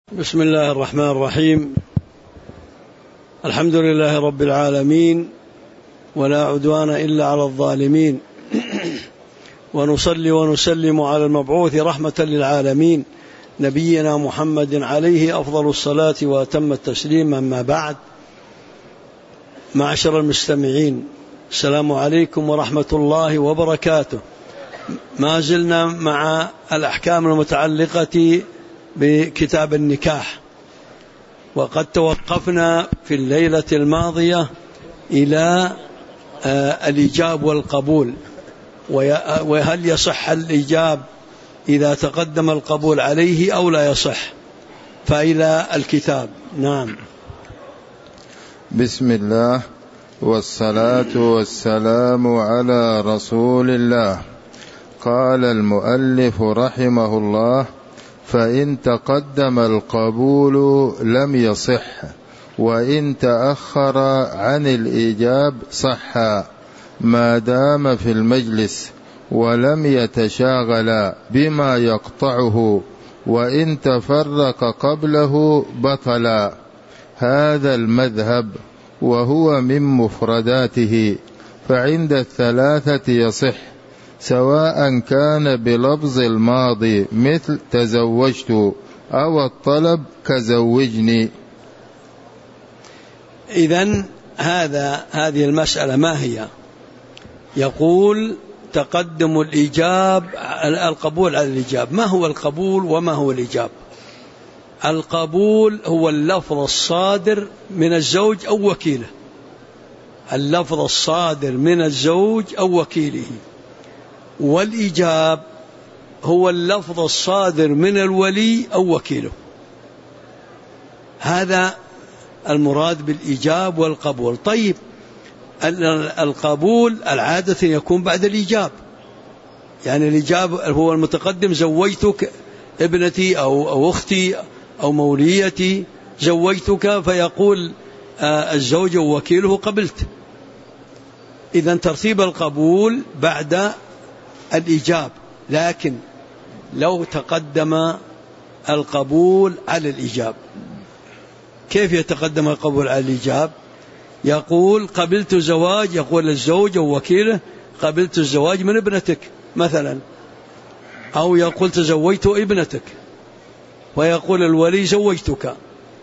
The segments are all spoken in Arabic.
بسم الله الرحمن الرحيم. الحمد لله رب العالمين، ولا عدوان إلا على الظالمين، ونصلي ونسلم على المبعوث رحمة للعالمين نبينا محمد عليه أفضل الصلاة وأتم التسليم. أما بعد، معشر المستمعين، السلام عليكم ورحمة الله وبركاته. ما زلنا مع الأحكام المتعلقة بكتاب النكاح، وقد توقفنا في الليلة الماضية إلى الإيجاب والقبول، وهل يصح الإيجاب إذا تقدم القبول عليه أو لا يصح. فإلى الكتاب. نعم. بسم الله والصلاة والسلام على رسول الله. قال المؤلف رحمه الله: فإن تقدم القبول لم يصح، وإن تأخر عن الإيجاب صح ما دام في المجلس ولم يتشاغل بما يقطعه، وإن تفرق قبله بطل. هذا المذهب وهو من مفرداته، فعند الثلاثة يصح، سواء كان بلفظ الماضي مثل تزوجت أو الطلب كزوجني. إذن هذه المسألة ما هي؟ يقول تقدم الإيجاب، القبول على الإيجاب. ما هو القبول وما هو الإيجاب؟ القبول هو اللفظ الصادر من الزوج أو وكيله، اللفظ الصادر من الزوج أو وكيله. والإيجاب هو اللفظ الصادر من الولي أو وكيله. هذا المراد بالإيجاب والقبول. طيب، القبول العادة يكون بعد الإيجاب، يعني الإيجاب هو المتقدم: زوجتك ابنتي أو أختي أو موليتي، زوجتك، فيقول الزوج ووكيله: قبلت. إذن ترتيب القبول بعد الإيجاب. لكن لو تقدم القبول على الإيجاب، كيف يتقدم القبول على الإيجاب؟ يقول قبلت زواج، يقول الزوج ووكيله: قبلت الزواج من ابنتك مثلا، أو يقول تزوجت ابنتك، ويقول الولي: زوجتك.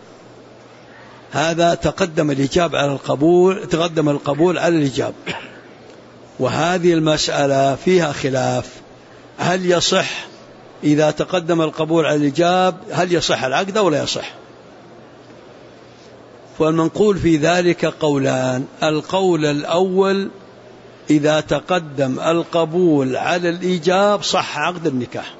هذا تقدم الإيجاب على القبول، تقدم القبول على الإيجاب. وهذه المسألة فيها خلاف: هل يصح إذا تقدم القبول على الإيجاب، هل يصح العقد أو لا يصح؟ والمنقول في ذلك قولان. القول الأول: إذا تقدم القبول على الإيجاب صح عقد النكاح.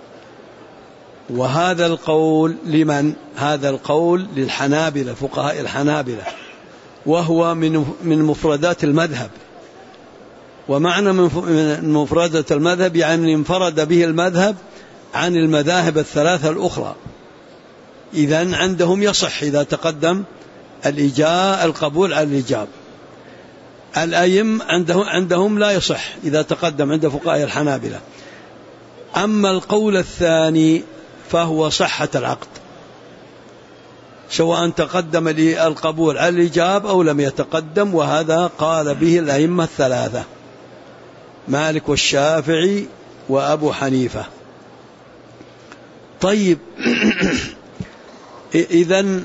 وهذا القول لمن؟ هذا القول للحنابلة، فقهاء الحنابلة، وهو من مفردات المذهب. ومعنى من مفردة المذهب يعني انفرد به المذهب عن المذاهب الثلاثة الأخرى. إذن عندهم يصح إذا تقدم القبول على الإيجاب. الأئمة عندهم لا يصح إذا تقدم، عند فقهاء الحنابلة. أما القول الثاني فهو صحة العقد، سواء تقدم القبول على الإيجاب أو لم يتقدم. وهذا قال به الأئمة الثلاثة: مالك والشافعي وأبو حنيفة. طيب، إذن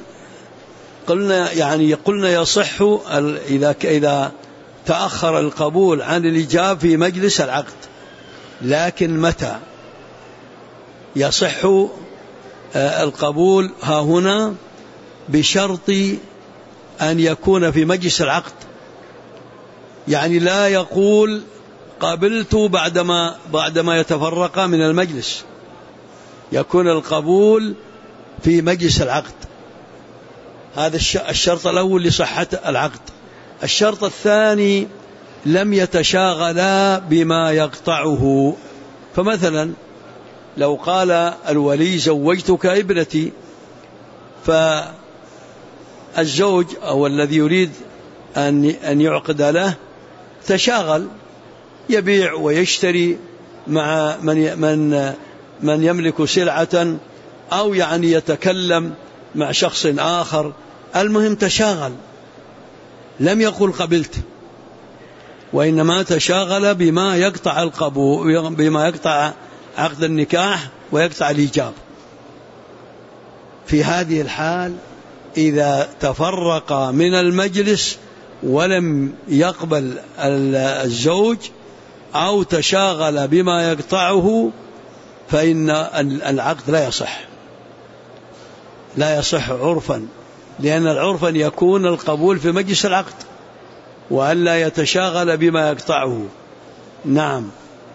قلنا يصح إذا تأخر القبول عن الإيجاب في مجلس العقد. لكن متى يصح القبول؟ ها هنا بشرط أن يكون في مجلس العقد، يعني لا يقول قبلت بعدما يتفرق من المجلس، يكون القبول في مجلس العقد. هذا الشرط الأول لصحة العقد. الشرط الثاني: لم يتشاغلا بما يقطعه. فمثلا لو قال الولي: زوجتك ابنتي، فالزوج أو الذي يريد أن يعقد له تشاغل، يبيع ويشتري مع من يملك سلعة أو يعني يتكلم مع شخص آخر، المهم تشاغل، لم يقل قبلت، وإنما تشاغل بما يقطع القبول، بما يقطع عقد النكاح ويقطع الإيجاب. في هذه الحال إذا تفرق من المجلس ولم يقبل الزوج أو تشاغل بما يقطعه فإن العقد لا يصح عرفا، لأن العرفا يكون القبول في مجلس العقد وألا يتشاغل بما يقطعه. نعم.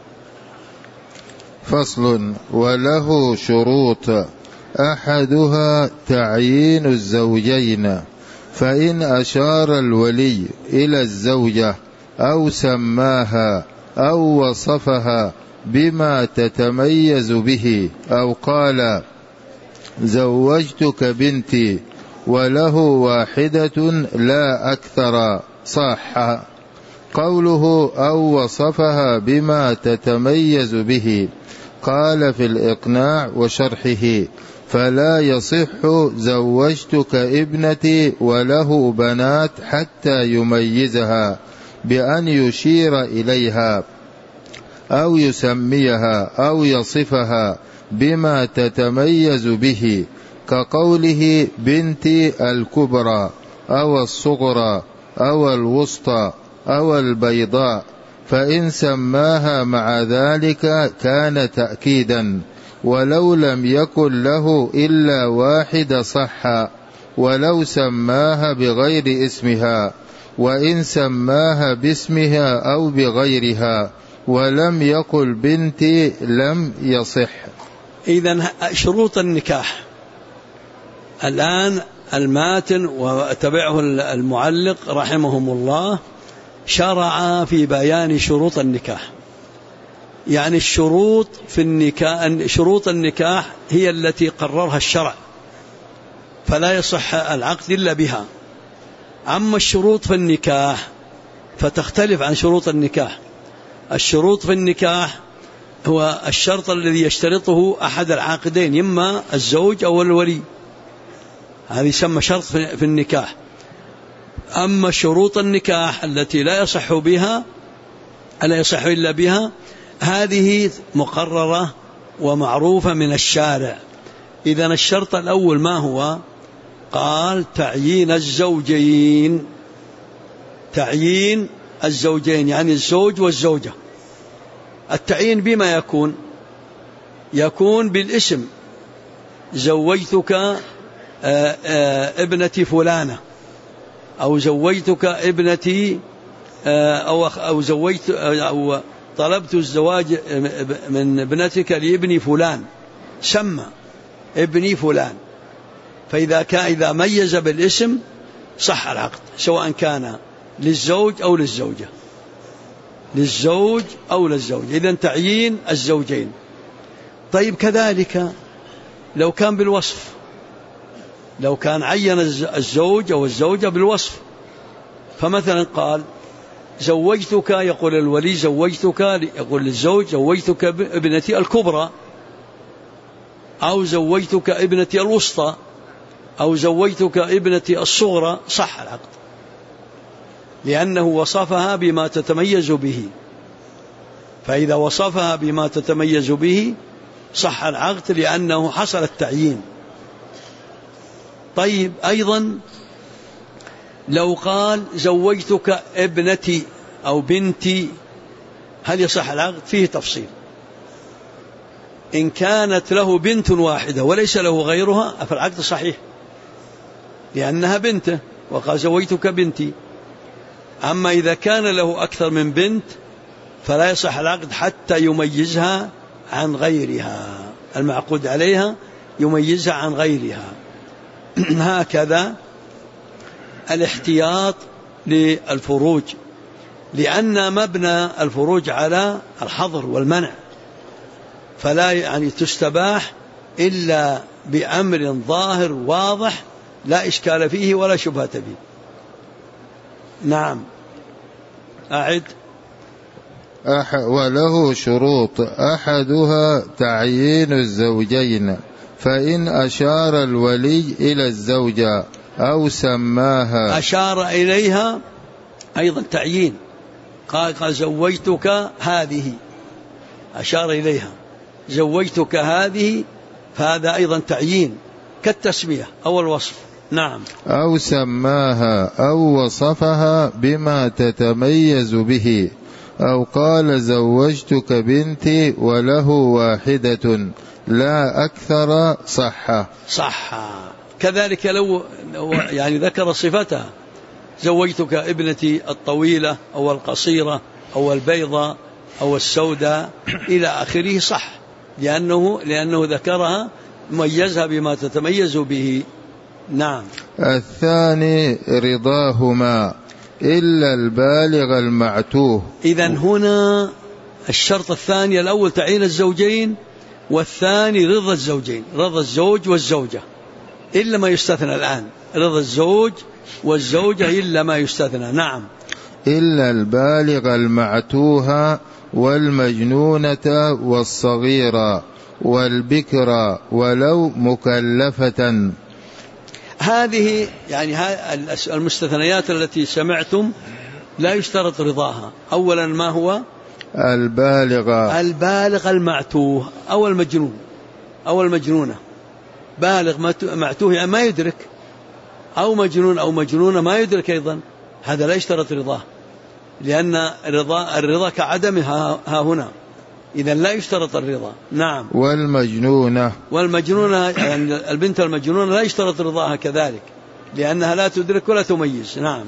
فصل. وله شروط، أحدها تعيين الزوجين، فإن أشار الولي إلى الزوجة أو سماها أو وصفها بما تتميز به أو قال زوجتك بنتي وله واحدة لا أكثر صح. قوله أو وصفها بما تتميز به قال في الإقناع وشرحه فلا يصح زوجتك ابنتي وله بنات حتى يميزها بأن يشير إليها أو يسميها أو يصفها بما تتميز به، كقوله بنتي الكبرى أو الصغرى أو الوسطى أو البيضاء، فإن سماها مع ذلك كان تأكيدا، ولو لم يكن له إلا واحد صح، ولو سماها بغير اسمها، وإن سماها باسمها أو بغيرها ولم يقل بنتي لم يصح. إذن شروط النكاح الآن الماتن وتبعه المعلق رحمهم الله شرع في بيان شروط النكاح. يعني الشروط في النكاح، شروط النكاح هي التي قررها الشرع، فلا يصح العقد إلا بها. أما الشروط في النكاح فتختلف عن شروط النكاح. الشروط في النكاح هو الشرط الذي يشترطه أحد العاقدين، إما الزوج أو الولي، هذا يسمى شرط في النكاح. أما شروط النكاح التي لا يصح إلا بها، هذه مقررة ومعروفة من الشارع. إذن الشرط الأول ما هو؟ قال تعيين الزوجين. تعيين الزوجين يعني الزوج والزوجة. التعيين بما يكون بالاسم، زوجتك ابنتي فلانة، أو زوجتك ابنتي، أو زوجت أو طلبت الزواج من ابنتك لابني فلان، سمى ابني فلان. فإذا ميز بالاسم صح العقد، سواء كان للزوج أو للزوجة، للزوج أو للزوجة. إذن تعيين الزوجين. طيب كذلك لو كان بالوصف، لو كان عين الزوج أو الزوجة بالوصف، فمثلا قال زوجتك، يقول الولي زوجتك، يقول للزوج زوجتك ابنتي الكبرى، أو زوجتك ابنتي الوسطى، أو زوجتك ابنتي الصغرى، صح العقد، لأنه وصفها بما تتميز به. فإذا وصفها بما تتميز به صح العقد لأنه حصل التعيين. طيب أيضا لو قال زوجتك ابنتي أو بنتي، هل يصح العقد؟ فيه تفصيل. إن كانت له بنت واحدة وليس له غيرها فالعقد صحيح لأنها بنته، وقال زوجتك بنتي. أما إذا كان له أكثر من بنت فلا يصح العقد حتى يميزها عن غيرها، المعقود عليها يميزها عن غيرها. هكذا الاحتياط للفروج، لأن مبنى الفروج على الحظر والمنع، فلا يعني تستباح إلا بأمر ظاهر واضح لا إشكال فيه ولا شبهة فيه. نعم. أعد. وله شروط، أحدها تعيين الزوجين، فإن أشار الولي إلى الزوجة أو سماها. أشار إليها أيضا تعيين، قال زوجتك هذه، أشار إليها زوجتك هذه، فهذا أيضا تعيين كالتسمية أو الوصف. نعم. أو سماها أو وصفها بما تتميز به، أو قال زوجتك بنتي وله واحدة لا أكثر، صح. كذلك لو يعني ذكر صفتها، زوجتك ابنتي الطويلة أو القصيرة أو البيضة أو السوداء إلى آخره، صح، لأنه ذكرها ميزها بما تتميز به. نعم. الثاني رضاهما إلا البالغ المعتوه. إذن هنا الشرط الثاني، الأول تعيين الزوجين، والثاني رضا الزوجين، رضا الزوج والزوجة إلا ما يستثنى الآن، رضا الزوج والزوجة إلا ما يستثنى. نعم. إلا البالغ المعتوه والمجنونة والصغيرة والبكرة ولو مكلفة. هذه يعني المستثنيات التي سمعتم لا يشترط رضاها. أولا ما هو؟ البالغ المعتوه أو المجنون أو المجنونة. بالغ معتوه يعني ما يدرك، أو مجنون أو مجنونة ما يدرك أيضا، هذا لا يشترط رضاه، لأن الرضا كعدمها ها هنا، إذا لا يشترط الرضا. نعم. والمجنونة يعني البنت المجنونة لا يشترط رضاها كذلك، لأنها لا تدرك ولا تميز. نعم.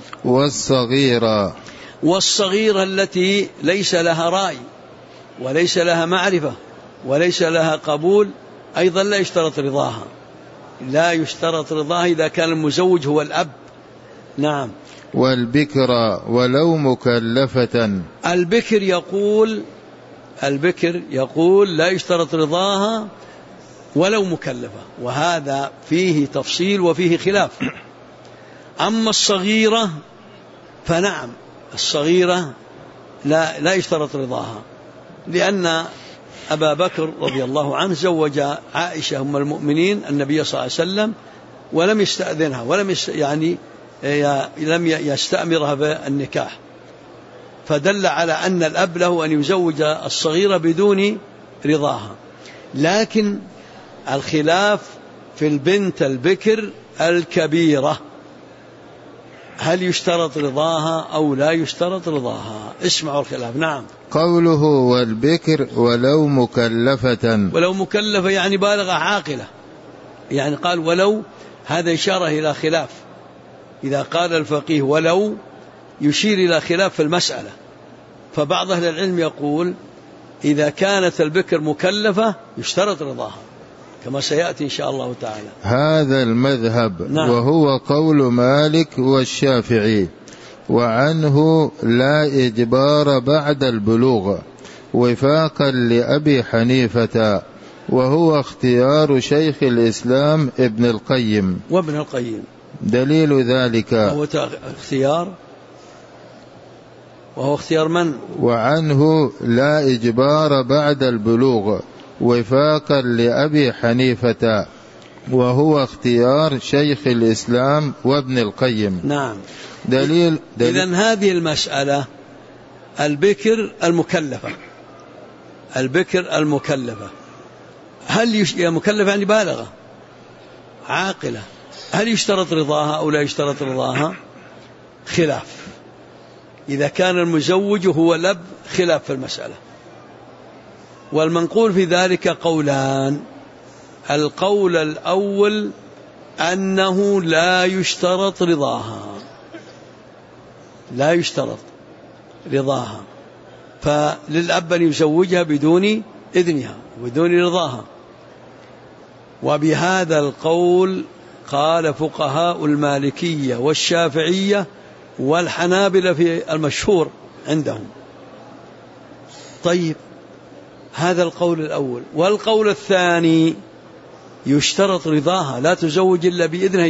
والصغيرة التي ليس لها رأي وليس لها معرفة وليس لها قبول أيضا لا يشترط رضاها، لا يشترط رضاها إذا كان المزوج هو الأب. نعم. والبكرة ولو مكلفة. البكر يقول لا يشترط رضاها ولو مكلفة، وهذا فيه تفصيل وفيه خلاف. أما الصغيرة فنعم، الصغيرة لا يشترط رضاها، لأن أبا بكر رضي الله عنه زوج عائشة أم المؤمنين النبي صلى الله عليه وسلم ولم يستأذنها ولم لم يستأمرها بالنكاح، فدل على أن الأب له أن يزوج الصغيرة بدون رضاها. لكن الخلاف في البنت البكر الكبيرة، هل يشترط رضاها أو لا يشترط رضاها؟ اسمعوا الخلاف. نعم. قوله والبكر ولو مكلفة يعني بالغة عاقلة، يعني قال ولو، هذا إشارة إلى خلاف. إذا قال الفقيه ولو يشير إلى خلاف في المسألة، فبعض أهل العلم يقول إذا كانت البكر مكلفة يشترط رضاها، كما سيأتي إن شاء الله تعالى. هذا المذهب. نعم. وهو قول مالك والشافعي، وعنه لا إجبار بعد البلوغ وفاقا لأبي حنيفة، وهو اختيار شيخ الإسلام ابن القيم. وابن القيم دليل ذلك وهو اختيار من؟ وعنه لا إجبار بعد البلوغ وفاقا لأبي حنيفة، وهو اختيار شيخ الإسلام وابن القيم. نعم. دليل. إذن هذه المسألة البكر المكلفة هل مكلفة يعني بالغة عاقلة، هل يشترط رضاها أو لا يشترط رضاها؟ خلاف. إذا كان المزوج هو الأب خلاف في المسألة، والمنقول في ذلك قولان. القول الأول أنه لا يشترط رضاها، فللأب أن يزوجها بدون إذنها بدون رضاها. وبهذا القول قال فقهاء المالكية والشافعية والحنابلة في المشهور عندهم. طيب، هذا القول الأول. والقول الثاني يشترط رضاها، لا تزوج إلا بإذنها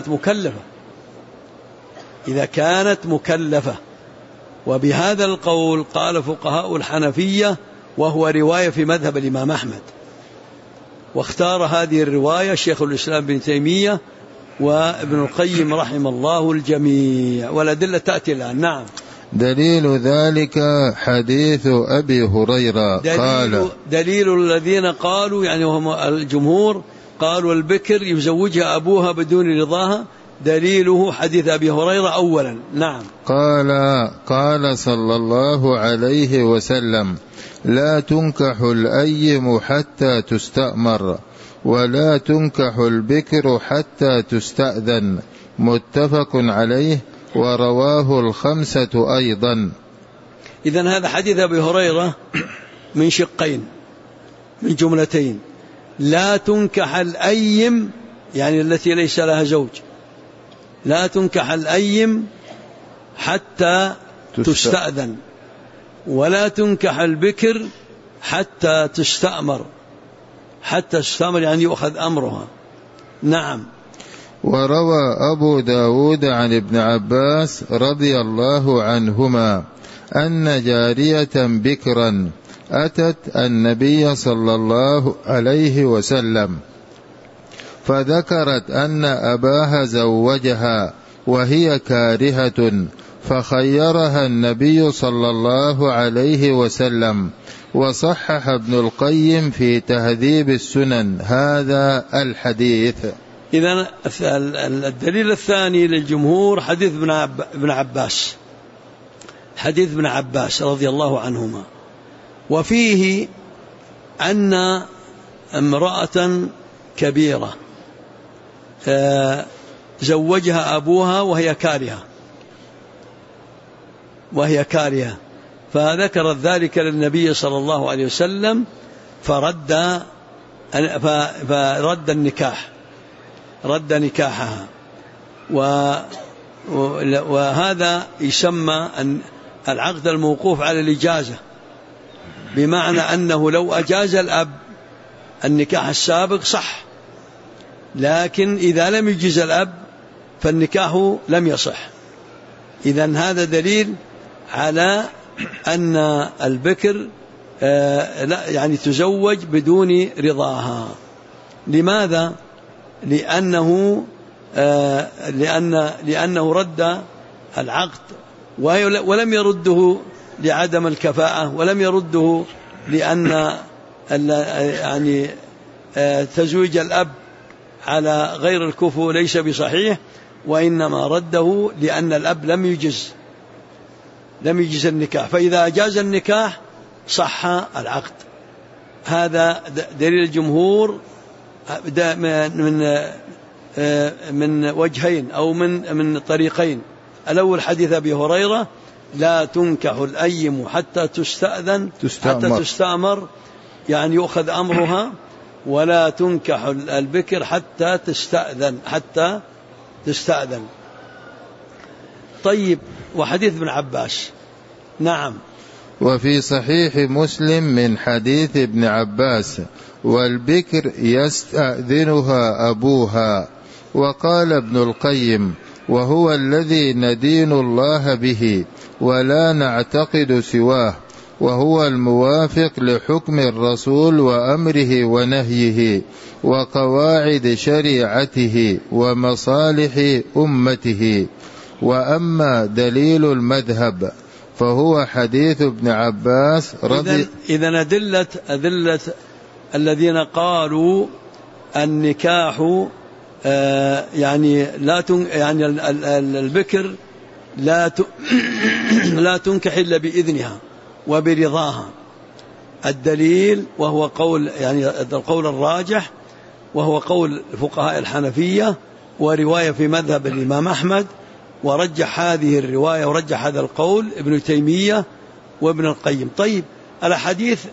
إذا كانت مكلفة. وبهذا القول قال فقهاء الحنفية، وهو رواية في مذهب الإمام أحمد. واختار هذه الرواية شيخ الإسلام ابن تيمية وابن القيم رحم الله الجميع، والأدلة تأتي الآن. نعم. دليل ذلك حديث أبي هريرة قال دليل الذين قالوا يعني وهم الجمهور قالوا البكر يزوجها أبوها بدون رضاها، دليله حديث أبي هريرة أولا. نعم. قال صلى الله عليه وسلم: لا تنكح الأيم حتى تستأمر، ولا تنكح البكر حتى تستأذن، متفق عليه، ورواه الخمسة أيضا. إذن هذا حديث أبي هريرة من شقين، من جملتين: لا تنكح الأيم يعني التي ليس لها زوج، لا تنكح الأيم حتى تستأذن، ولا تنكح البكر حتى تستأمر، حتى تستأمر يعني يؤخذ أمرها. نعم. وروى أبو داود عن ابن عباس رضي الله عنهما أن جارية بكرا أتت النبي صلى الله عليه وسلم فذكرت أن أباها زوجها وهي كارهة، فخيرها النبي صلى الله عليه وسلم. وصحح ابن القيم في تهذيب السنن هذا الحديث. إذن الدليل الثاني للجمهور حديث ابن عباس، حديث ابن عباس رضي الله عنهما، وفيه أن امرأة كبيرة زوجها أبوها وهي كارهة، فذكرت ذلك للنبي صلى الله عليه وسلم فرد النكاح، رد نكاحها. وهذا يسمى العقد الموقوف على الإجازة، بمعنى أنه لو أجاز الأب النكاح السابق صح، لكن إذا لم يجز الأب فالنكاح لم يصح. إذن هذا دليل على أن البكر لا يعني تزوج بدون رضاها. لماذا؟ لأنه رد العقد ولم يرده لعدم الكفاءة، ولم يرده لأن يعني تزويج الأب على غير الكفو ليس بصحيح، وإنما رده لأن الأب لم يجز النكاح، فإذا أجاز النكاح صح العقد. هذا دليل الجمهور من وجهين أو من طريقين. الأول حديث أبي هريرة: لا تنكح الأيم حتى تستأمر يعني يؤخذ أمرها، ولا تنكح البكر حتى تستأذن. طيب، وحديث ابن عباس. نعم. وفي صحيح مسلم من حديث ابن عباس: والبكر يستأذنها أبوها. وقال ابن القيم: وهو الذي ندين الله به ولا نعتقد سواه، وهو الموافق لحكم الرسول وأمره ونهيه وقواعد شريعته ومصالح أمته. وأما دليل المذهب فهو حديث ابن عباس إذن أدلة الذين قالوا النكاح يعني يعني البكر لا تنكح إلا بإذنها وبرضاها. الدليل وهو قول يعني القول الراجح، وهو قول الفقهاء الحنفية ورواية في مذهب الإمام أحمد، ورجح هذه الرواية ورجح هذا القول ابن تيمية وابن القيم. طيب، الحديث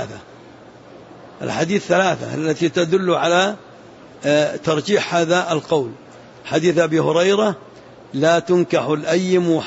ثلاثة التي تدل على ترجيح هذا القول: حديث أبي هريرة: لا تنكح الأيم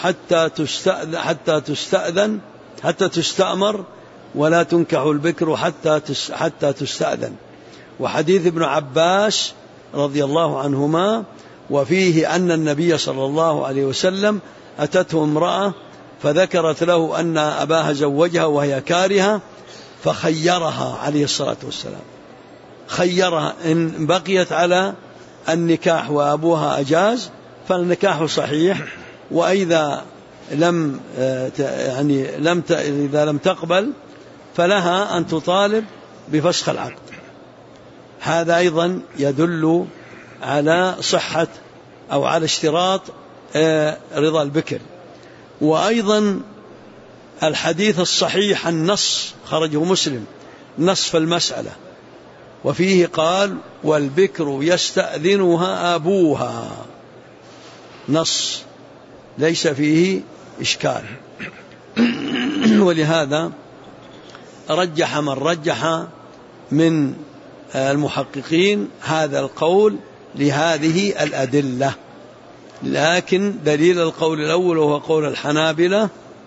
حتى تستأمر، ولا تنكح البكر حتى تستأذن. وحديث ابن عباس رضي الله عنهما وفيه أن النبي صلى الله عليه وسلم أتته امرأة فذكرت له أن أباها زوجها وهي كارهة، فخيرها عليه الصلاة والسلام، خيرها إن بقيت على النكاح وأبوها أجاز فالنكاح صحيح، وإذا إذا لم تقبل فلها أن تطالب بفسخ العقد. هذا أيضا يدل على صحة أو على اشتراط رضا البكر. وأيضا الحديث الصحيح النص خرجه مسلم نص في المسألة، وفيه قال والبكر يستأذنها أبوها، نص ليس فيه إشكال. ولهذا رجح من رجح من المحققين هذا القول لهذه الأدلة. لكن دليل القول الأول وهو قول الحنابلة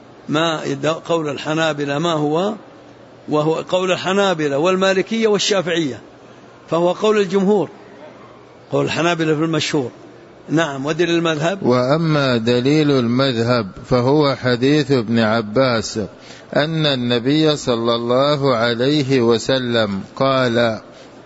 ما هو؟ وهو قول الحنابلة والمالكية والشافعية، فهو قول الجمهور، قول الحنابلة في المشهور. نعم. ودليل المذهب؟ وأما دليل المذهب فهو حديث ابن عباس أن النبي صلى الله عليه وسلم قال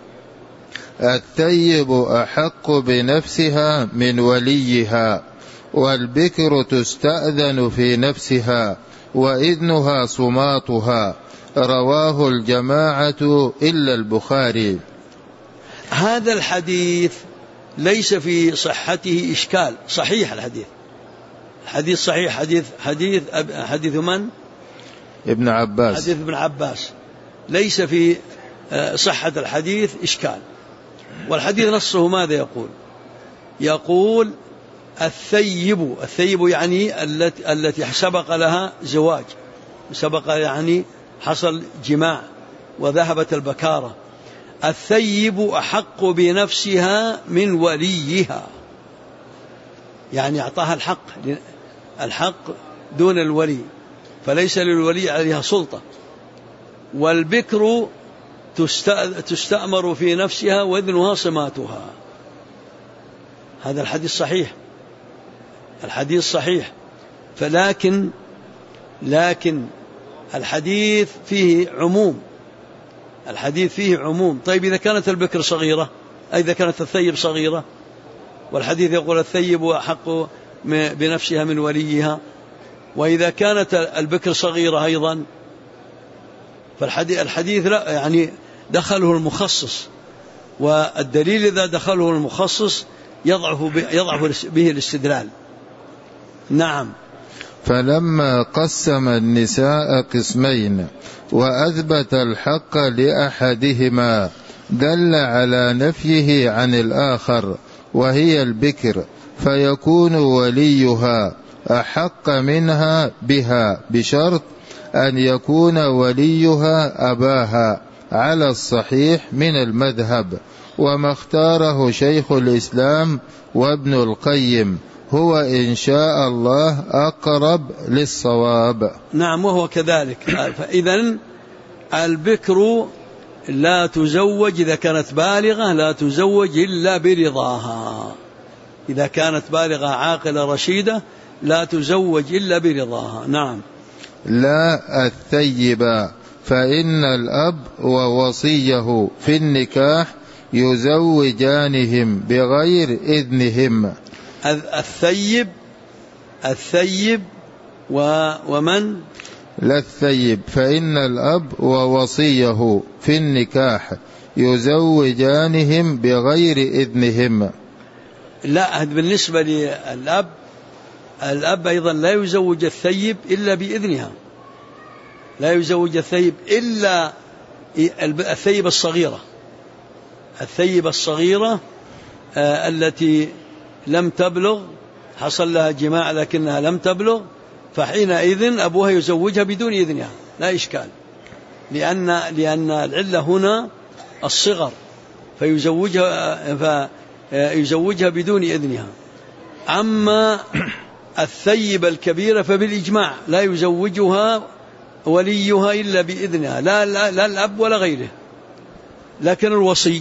الثيب أحق بنفسها من وليها، والبكر تستأذن في نفسها، وإذنها صماتها. رواه الجماعة إلا البخاري. هذا الحديث ليس في صحته إشكال، صحيح الحديث صحيح، حديث من؟ ابن عباس، حديث ابن عباس، ليس في صحة الحديث إشكال. والحديث نصه ماذا يقول الثيب يعني التي سبق لها زواج، سبق يعني حصل جماع وذهبت البكارة. الثيب أحق بنفسها من وليها، يعني أعطاها الحق دون الولي، فليس للولي عليها سلطة. والبكر تستأمر في نفسها وإذنها صماتها. هذا الحديث صحيح. لكن الحديث فيه عموم. طيب إذا كانت البكر صغيرة، إذا كانت الثيب صغيرة، والحديث يقول الثيب أحق بنفسها من وليها، وإذا كانت البكر صغيرة أيضا، فالحديث لا يعني دخله المخصص، والدليل إذا دخله المخصص يضعف به الاستدلال. نعم. فلما قسم النساء قسمين وأثبت الحق لأحدهما دل على نفيه عن الآخر، وهي البكر، فيكون وليها أحق منها بها بشرط أن يكون وليها أباها على الصحيح من المذهب، وما اختاره شيخ الإسلام وابن القيم هو إن شاء الله أقرب للصواب. نعم، وهو كذلك. فإذن البكر لا تزوج إذا كانت بالغة، لا تزوج إلا برضاها. إذا كانت بالغة عاقلة رشيدة لا تزوج إلا برضاها. نعم. لا الثيب، فإن الأب ووصيه في النكاح يزوجانهم بغير إذنهم. الثيب ومن؟ لا الثيب، فإن الأب ووصيه في النكاح يزوجانهم بغير إذنهم. لا، بالنسبة للأب، الأب أيضا لا يزوج الثيب إلا بإذنها، لا يزوج الثيب إلا الثيب الصغيرة التي لم تبلغ، حصل لها جماع لكنها لم تبلغ، فحينئذ أبوها يزوجها بدون إذنها، لا إشكال، لأن العلة هنا الصغر، فيزوجها بدون إذنها. أما الثيب الكبيرة فبالإجماع لا يزوجها وليها إلا بإذنها، لا الأب ولا غيره. لكن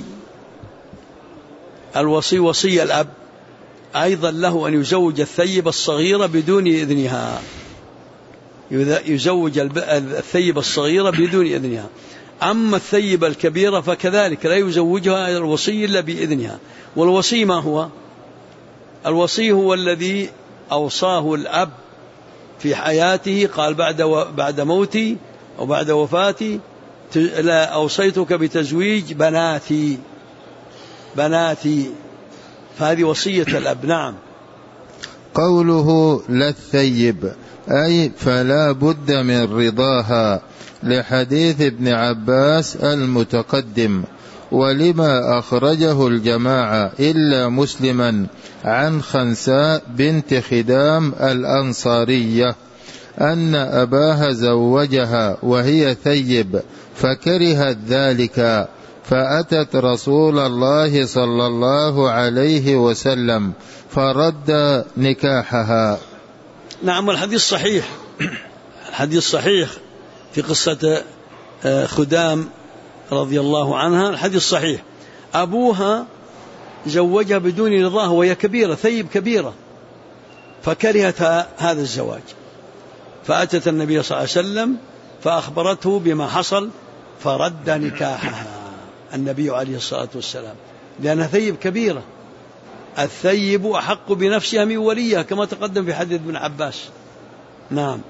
الوصي وصي الأب أيضا له أن يزوج الثيب الصغيرة بدون إذنها، يزوج الثيب الصغيرة بدون إذنها. أما الثيب الكبيرة فكذلك لا يزوجها الوصي إلا بإذنها. والوصي ما هو؟ الوصي هو الذي أوصاه الأب في حياته، قال بعد موتي أو بعد وفاتي لا أوصيتك بتزويج بناتي، فهذه وصية الأب. نعم. قوله لا الثيب أي فلا بد من رضاها، لحديث ابن عباس المتقدم. ولما أخرجه الجماعة إلا مسلما عن خنساء بنت خدام الأنصارية أن أباها زوجها وهي ثيب فكرهت ذلك، فأتت رسول الله صلى الله عليه وسلم فرد نكاحها. نعم. الحديث صحيح في قصة خدام رضي الله عنها. الحديث صحيح. أبوها زوجها بدون رضاه وهي كبيرة، ثيب كبيرة، فكرهت هذا الزواج، فأتت النبي صلى الله عليه وسلم فأخبرته بما حصل فرد نكاحها النبي عليه الصلاة والسلام، لأنها ثيب كبيرة. الثيب أحق بنفسها من وليها كما تقدم في حديث ابن عباس. نعم.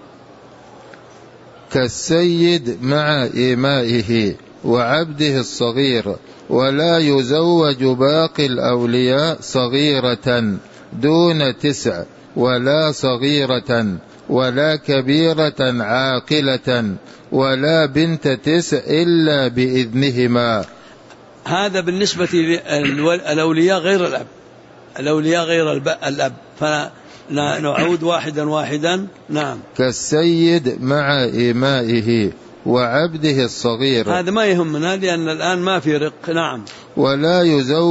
كالسيد مع إيمائه وعبده الصغير، ولا يزوج باقي الأولياء صغيرة دون 9 ولا صغيرة ولا كبيرة عاقلة ولا بنت 9 إلا بإذنهما. هذا بالنسبة للأولياء غير الأب. الأولياء غير الأب، فنعود واحدا. نعم. كالسيد مع إيمائه وعبده الصغير، هذا ما يهمنا لأن الآن ما في رق. نعم. ولا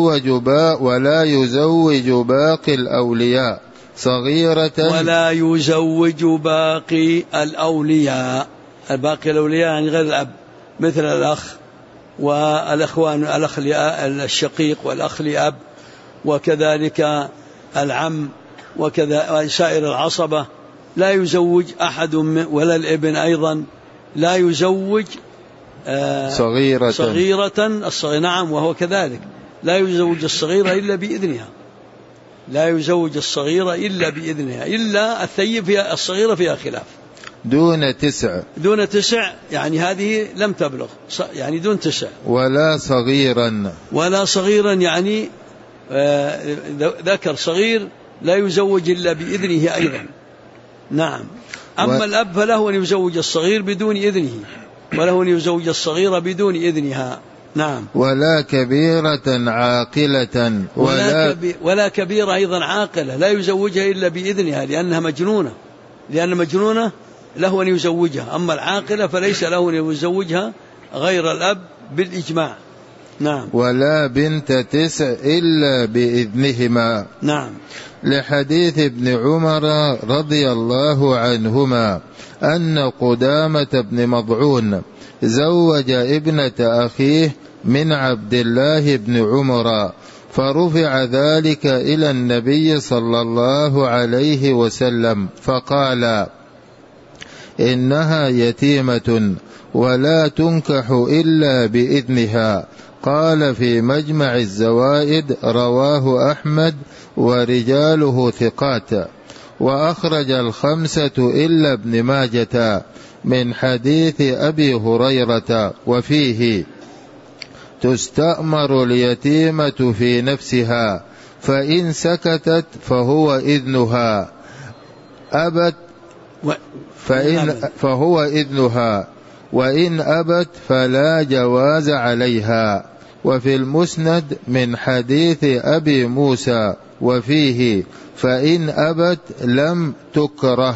يزوج باقي الأولياء صغيرة، ولا يزوج باقي الأولياء. باقي الأولياء يعني غير الأب، مثل الأخ والأخوان، الأخ الشقيق والأخ لأب، وكذلك العم، وكذا سائر العصبة لا يزوج أحد، ولا الابن أيضا لا يزوج صغيرة. نعم. وهو كذلك لا يزوج الصغيرة إلا بإذنها، لا يزوج الصغيرة إلا بإذنها، إلا الثيب فيها الصغيرة فيها خلاف. دون 9 يعني هذه لم تبلغ، يعني دون 9. ولا صغيرا يعني ذكر صغير لا يزوج إلا بإذنه أيضا. نعم. أما الأب فله أن يزوج الصغير بدون إذنه، وله أن يزوج الصغيرة بدون إذنها. نعم. ولا كبيرة عاقلة، ولا كبيرة أيضا عاقلة لا يزوجها إلا بإذنها، لأنها مجنونة، لأن مجنونة له أن يزوجها. أما العاقلة فليس له أن يزوجها غير الأب بالإجماع. نعم. ولا بنت 9 إلا بإذنهما. نعم. لحديث ابن عمر رضي الله عنهما أن قدامة بن مضعون زوج ابنة أخيه من عبد الله بن عمر، فرفع ذلك إلى النبي صلى الله عليه وسلم فقال: إنها يتيمة ولا تنكح إلا بإذنها. قال في مجمع الزوائد: رواه أحمد ورجاله ثقات، وأخرج 5 إلا ابن ماجة من حديث أبي هريرة، وفيه: تستأمر اليتيمة في نفسها، فإن سكتت فهو إذنها، أبت فهو إذنها، وإن أبت فلا جواز عليها. وفي المسند من حديث أبي موسى، وفيه: فإن أبت لم تكره.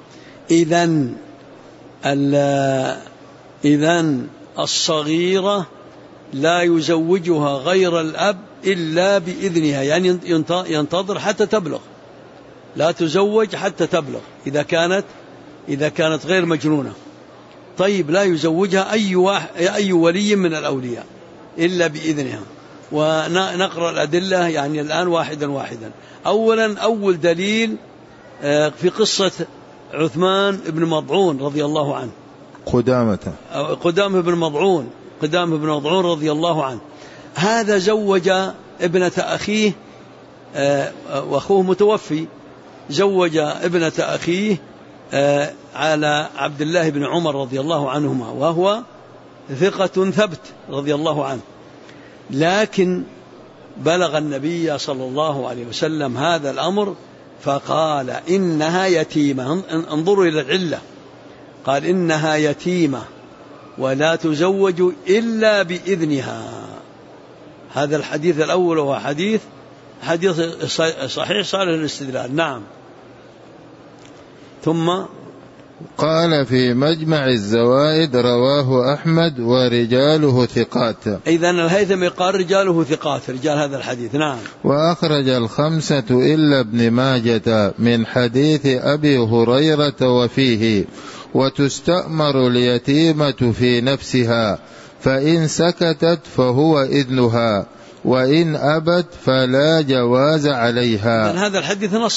إذن الصغيرة لا يزوجها غير الأب إلا بإذنها، يعني ينتظر حتى تبلغ، لا تزوج حتى تبلغ إذا كانت غير مجنونة. طيب، لا يزوجها أي ولي من الأولياء إلا بإذنها. ونقرأ الأدلة يعني الآن واحدا. أولا، أول دليل في قصة عثمان بن مضعون رضي الله عنه. قدامة بن مضعون المقدام بن مضعون رضي الله عنه. هذا زوج ابنة أخيه وأخوه متوفي، زوج ابنة أخيه على عبد الله بن عمر رضي الله عنهما، وهو ثقة ثبت رضي الله عنه. لكن بلغ النبي صلى الله عليه وسلم هذا الأمر فقال إنها يتيمة. انظروا إلى العلة، قال إنها يتيمة ولا تزوج إلا بإذنها. هذا الحديث الأول هو حديث صحيح صالح الاستدلال. نعم. ثم قال في مجمع الزوائد رواه أحمد ورجاله ثقات. إذن الهيثمي قال رجاله ثقات، رجال هذا الحديث. نعم. وأخرج الخمسة إلا ابن ماجة من حديث أبي هريرة وفيه: وتستأمر اليتيمة في نفسها، فإن سكتت فهو إذنها، وإن أبت فلا جواز عليها. هذا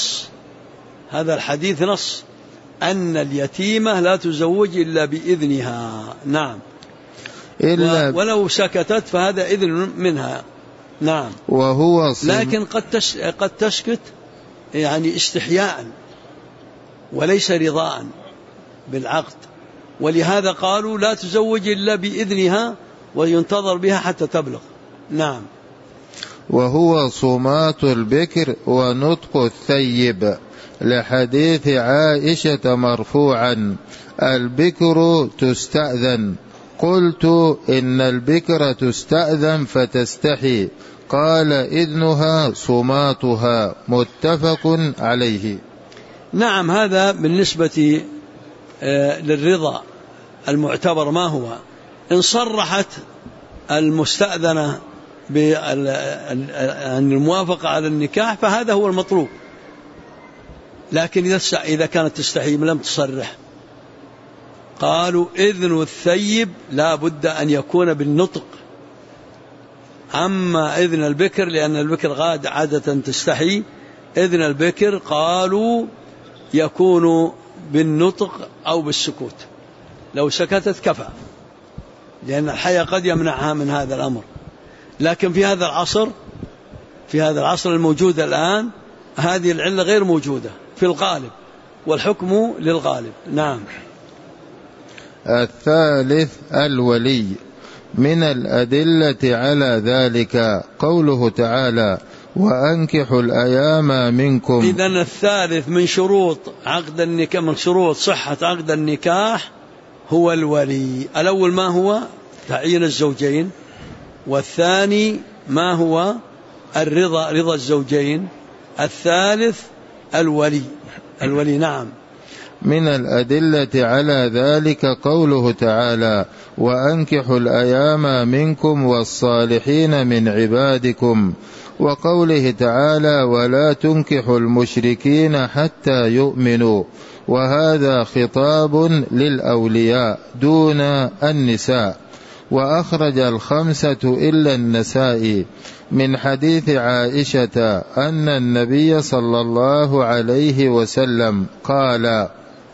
الحديث نص أن اليتيمة لا تزوج إلا بإذنها. نعم. ولو سكتت فهذا إذن منها. نعم. وهو لكن قد تسكت يعني استحياء وليس رضاء بالعقد، ولهذا قالوا لا تزوج إلا بإذنها وينتظر بها حتى تبلغ. نعم. وهو صمات البكر ونطق الثيب، لحديث عائشة مرفوعا: البكر تستأذن. قلت: إن البكر تستأذن فتستحي. قال: إذنها صماتها. متفق عليه. نعم. هذا بالنسبة للرضا المعتبر ما هو؟ إن صرحت المستأذنة بالموافقة على النكاح فهذا هو المطلوب. لكن إذا كانت تستحي لم تصرح، قالوا إذن الثيب لا بد أن يكون بالنطق. أما إذن البكر لأن البكر عادة تستحي، إذن البكر قالوا يكون بالنطق أو بالسكوت. لو سكتت كفى، لأن الحياء قد يمنعها من هذا الأمر. لكن في هذا العصر الموجود الآن هذه العلة غير موجودة في الغالب، والحكم للغالب. نعم. الثالث الولي. من الأدلة على ذلك قوله تعالى: وأنكحوا الأيام منكم. إذن الثالث من شروط عقد النكاح، من شروط صحة عقد النكاح هو الولي. الأول ما هو؟ تعيين الزوجين. والثاني ما هو؟ رضا الزوجين. الثالث الولي. نعم. من الأدلة على ذلك قوله تعالى: وأنكحوا الأيام منكم والصالحين من عبادكم. وقوله تعالى: ولا تنكحوا المشركين حتى يؤمنوا. وهذا خطاب للأولياء دون النساء. وأخرج الخمسة إلا النسائي من حديث عائشة أن النبي صلى الله عليه وسلم قال: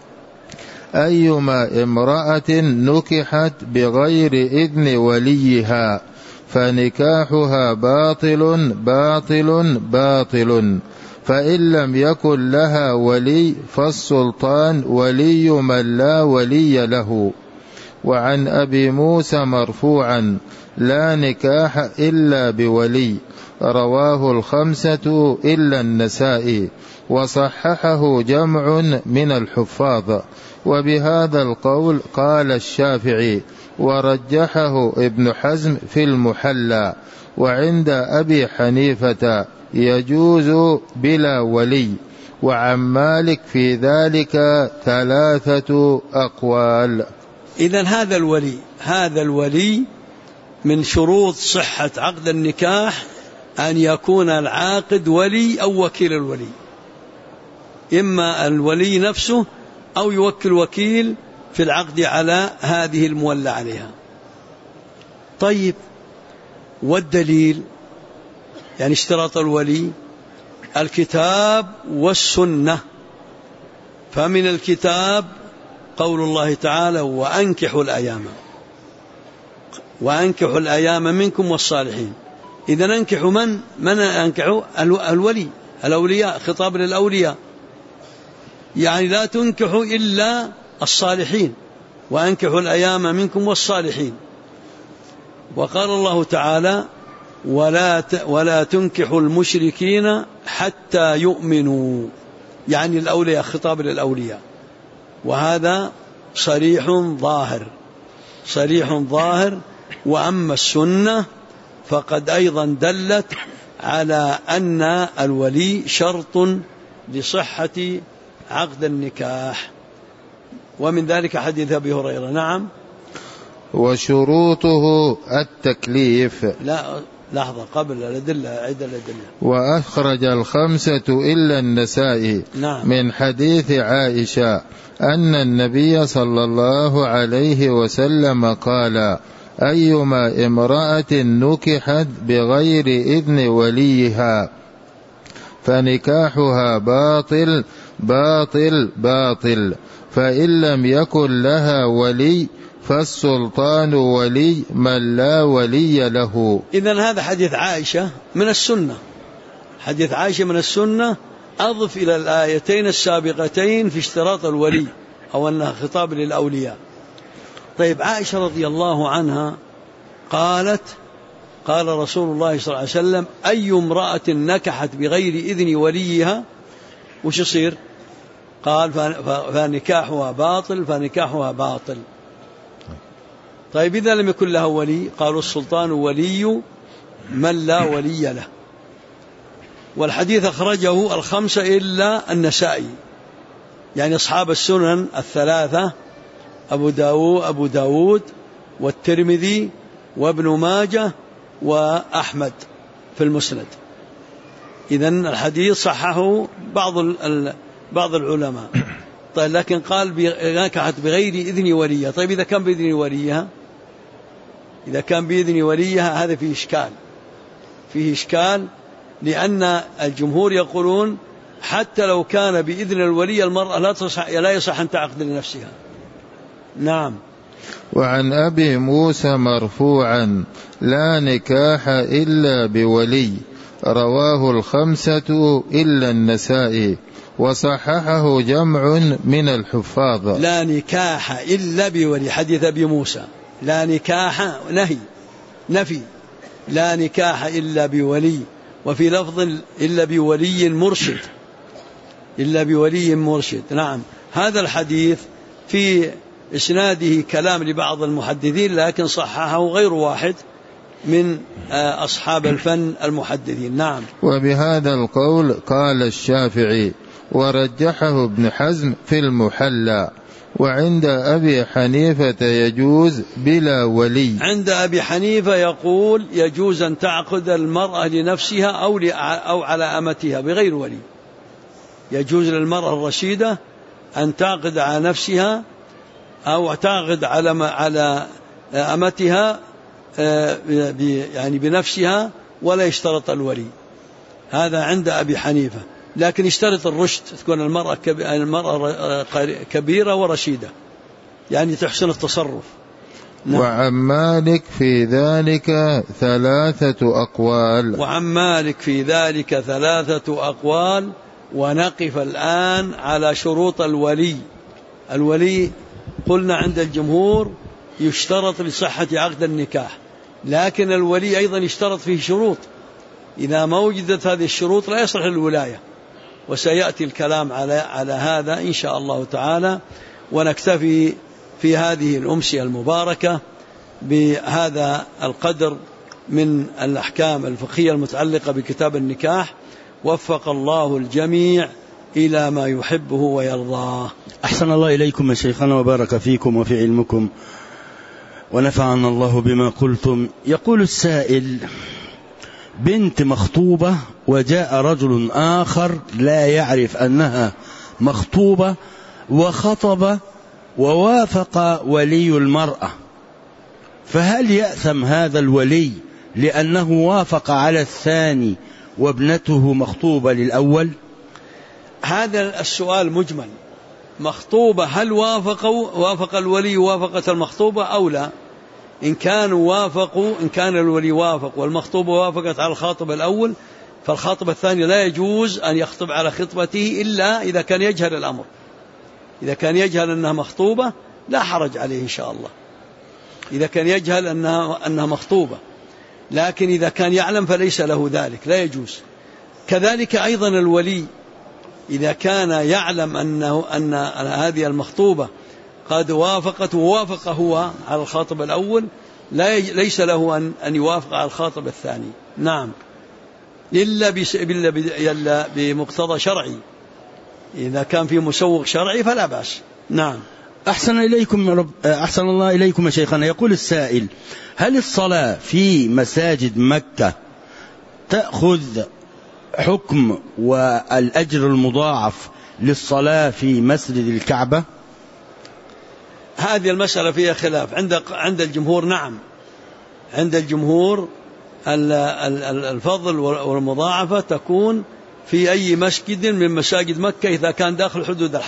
أيما امرأة نكحت بغير إذن وليها فنكاحها باطل باطل باطل، فإن لم يكن لها ولي فالسلطان ولي من لا ولي له. وعن أبي موسى مرفوعا: لا نكاح إلا بولي. رواه الخمسة إلا النسائي، وصححه جمع من الحفاظ. وبهذا القول قال الشافعي، ورجحه ابن حزم في المحلى. وعند أبي حنيفة يجوز بلا ولي. وعن مالك في ذلك 3 أقوال. إذن هذا الولي من شروط صحة عقد النكاح أن يكون العاقد ولي أو وكيل الولي، إما الولي نفسه أو يوكل وكيل في العقد على هذه المولى عليها. طيب، والدليل يعني اشتراط الولي الكتاب والسنة. فمن الكتاب قول الله تعالى: وأنكحوا الأيام. وأنكحوا الأيام منكم والصالحين. إذا ننكحوا من أنكحوا؟ الولي، الأولياء، خطاب للأولياء، يعني لا تنكحوا إلا الصالحين، وأنكحوا الأيام منكم والصالحين. وقال الله تعالى ولا تنكحوا المشركين حتى يؤمنوا، يعني الأولياء، خطاب للأولياء. وهذا صريح ظاهر. وأما السنة فقد أيضا دلت على أن الولي شرط لصحة عقد النكاح، ومن ذلك حديث أبي هريرة. نعم. وشروطه التكليف. لا لحظة، قبل الأدلة، عد الأدلة. وأخرج الخمسة إلا النسائي. نعم. من حديث عائشة أن النبي صلى الله عليه وسلم قال: أيما امرأة نكحت بغير إذن وليها فنكاحها باطل باطل باطل، فإن لم يكن لها ولي فالسلطان ولي من لا ولي له. إذن هذا حديث عائشة من السنة، حديث عائشة من السنة. أضف إلى الآيتين السابقتين في اشتراط الولي أو أنها خطاب للأولياء. طيب، عائشة رضي الله عنها قالت: قال رسول الله صلى الله عليه وسلم: أي امرأة نكحت بغير إذن وليها وش يصير؟ قال: فنكاحها باطل. طيب، إذا لم يكن لها ولي؟ قالوا: السلطان ولي من لا ولي له. والحديث أخرجه الخمسة إلا النسائي، يعني أصحاب السنن الثلاثة، أبو داود والترمذي وابن ماجه وأحمد في المسند. إذن الحديث صححه بعض العلماء. طيب، لكن قال نكحت بغير إذن وليها. طيب، إذا كان بإذن وليها هذا فيه إشكال، لأن الجمهور يقولون حتى لو كان بإذن الولي المرأة لا يصح أن تعقد لنفسها. نعم. وعن أبي موسى مرفوعا: لا نكاح إلا بولي، رواه الخمسة إلا النسائي، وصححه جمع من الحفاظ. لا نكاح إلا بولي، حديث أبي موسى، لا نكاح نفي، لا نكاح إلا بولي، وفي لفظ إلا بولي مرشد. نعم. هذا الحديث في إسناده كلام لبعض المحدثين، لكن صححه غير واحد من أصحاب الفن المحدثين. نعم. وبهذا القول قال الشافعي، ورجحه ابن حزم في المحلى. وعند أبي حنيفة يجوز بلا ولي. عند أبي حنيفة يقول يجوز أن تعقد المرأة لنفسها أو على أمتها بغير ولي. يجوز للمرأة الرشيدة أن تعقد على نفسها أو تعقد على أمتها يعني بنفسها، ولا يشترط الولي. هذا عند أبي حنيفة، لكن يشترط الرشد، تكون المرأة كبيرة ورشيدة، يعني تحسن التصرف. نعم. وعن مالك في ذلك 3 أقوال. ونقف الآن على شروط الولي قلنا عند الجمهور يشترط لصحة عقد النكاح، لكن الولي أيضا يشترط فيه شروط، إذا ما وجدت هذه الشروط لا يصلح للولاية، وسيأتي الكلام على هذا إن شاء الله تعالى. ونكتفي في هذه الأمسية المباركة بهذا القدر من الأحكام الفقهية المتعلقة بكتاب النكاح. وفق الله الجميع إلى ما يحبه ويرضاه. أحسن الله إليكم يا شيخنا، وبارك فيكم وفي علمكم، ونفعنا الله بما قلتم. يقول السائل: بنت مخطوبة وجاء رجل آخر لا يعرف أنها مخطوبة وخطب ووافق ولي المرأة، فهل يأثم هذا الولي لأنه وافق على الثاني وابنته مخطوبة للأول؟ هذا السؤال مجمل. مخطوبة، هل وافق الولي وافقة المخطوبة أو لا؟ إن كان الولي وافق والمخطوبة وافقت على الخاطب الأول، فالخاطب الثاني لا يجوز أن يخطب على خطبته إلا إذا كان يجهل الأمر. إذا كان يجهل أنها مخطوبة لا حرج عليه إن شاء الله، إذا كان يجهل أنها مخطوبة. لكن إذا كان يعلم فليس له ذلك، لا يجوز. كذلك أيضا الولي إذا كان يعلم أن هذه المخطوبة قد وافقت ووافق هو على الخاطب الأول، ليس له أن يوافق على الخاطب الثاني. نعم، إلا بمقتضى شرعي، إذا كان في مسوغ شرعي فلا بأس. نعم. أحسن الله إليكم يا شيخنا. يقول السائل: هل الصلاة في مساجد مكة تأخذ حكم والأجر المضاعف للصلاة في مسجد الكعبة؟ هذه المسألة فيها خلاف عند الجمهور. نعم، عند الجمهور الفضل والمضاعفة تكون في أي مسجد من مساجد مكة إذا كان داخل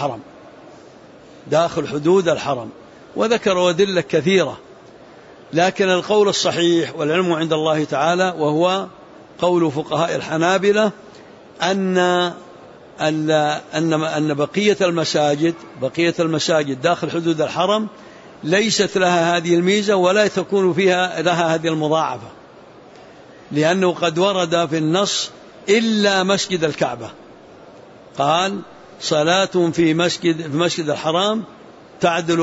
حدود الحرم، وذكروا أدلة كثيرة. لكن القول الصحيح والعلم عند الله تعالى، وهو قول فقهاء الحنابلة، أن بقية المساجد داخل حدود الحرم ليست لها هذه الميزة ولا تكون فيها لها هذه المضاعفة، لأنه قد ورد في النص إلا مسجد الكعبة، قال: صلاة في مسجد الحرام تعدل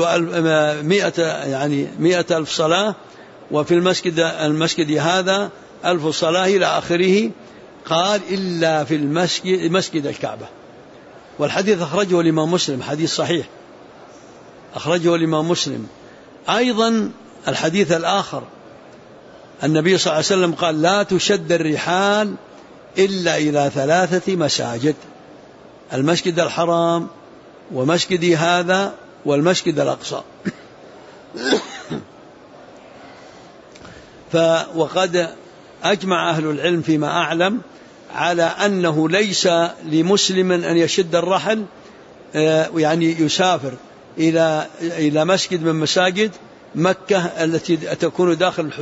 100,000 صلاة، وفي المسجد هذا 1000 صلاة إلى آخره. قال: إلا في مسجد الكعبة. والحديث أخرجه الإمام مسلم، حديث صحيح أخرجه الإمام مسلم. أيضا الحديث الآخر النبي صلى الله عليه وسلم قال: لا تشد الرحال إلا إلى 3 مساجد: المسجد الحرام، ومسجدي هذا، والمسجد الأقصى. وقد أجمع أهل العلم فيما أعلم على أنه ليس لمسلم أن يشد الرحل، يعني يسافر إلى مسجد من مساجد مكة التي تكون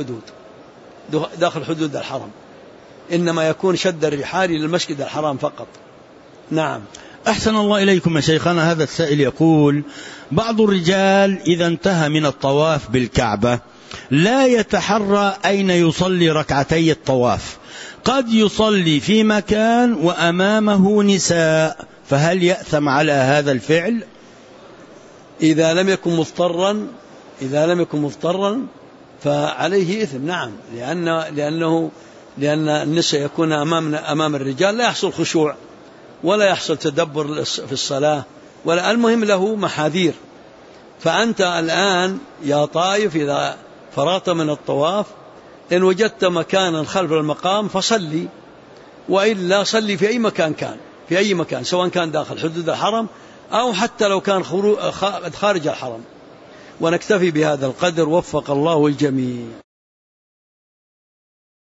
داخل حدود الحرم، إنما يكون شد الرحال إلى المسجد الحرام فقط. نعم. أحسن الله إليكم يا شيخنا. هذا السائل يقول: بعض الرجال إذا انتهى من الطواف بالكعبة لا يتحرى أين يصلي ركعتي الطواف، قد يصلي في مكان وأمامه نساء، فهل يأثم على هذا الفعل؟ إذا لم يكن مضطرا فعليه إثم. نعم، لأن النساء يكون أمام الرجال لا يحصل خشوع ولا يحصل تدبر في الصلاة، ولا المهم له محاذير. فأنت الآن يا طائف إذا فرغت من الطواف إن وجدت مكانا خلف المقام فصلي، وإلا صلي في أي مكان سواء كان داخل حدود الحرم أو حتى لو كان خارج الحرم. ونكتفي بهذا القدر، وفق الله الجميع.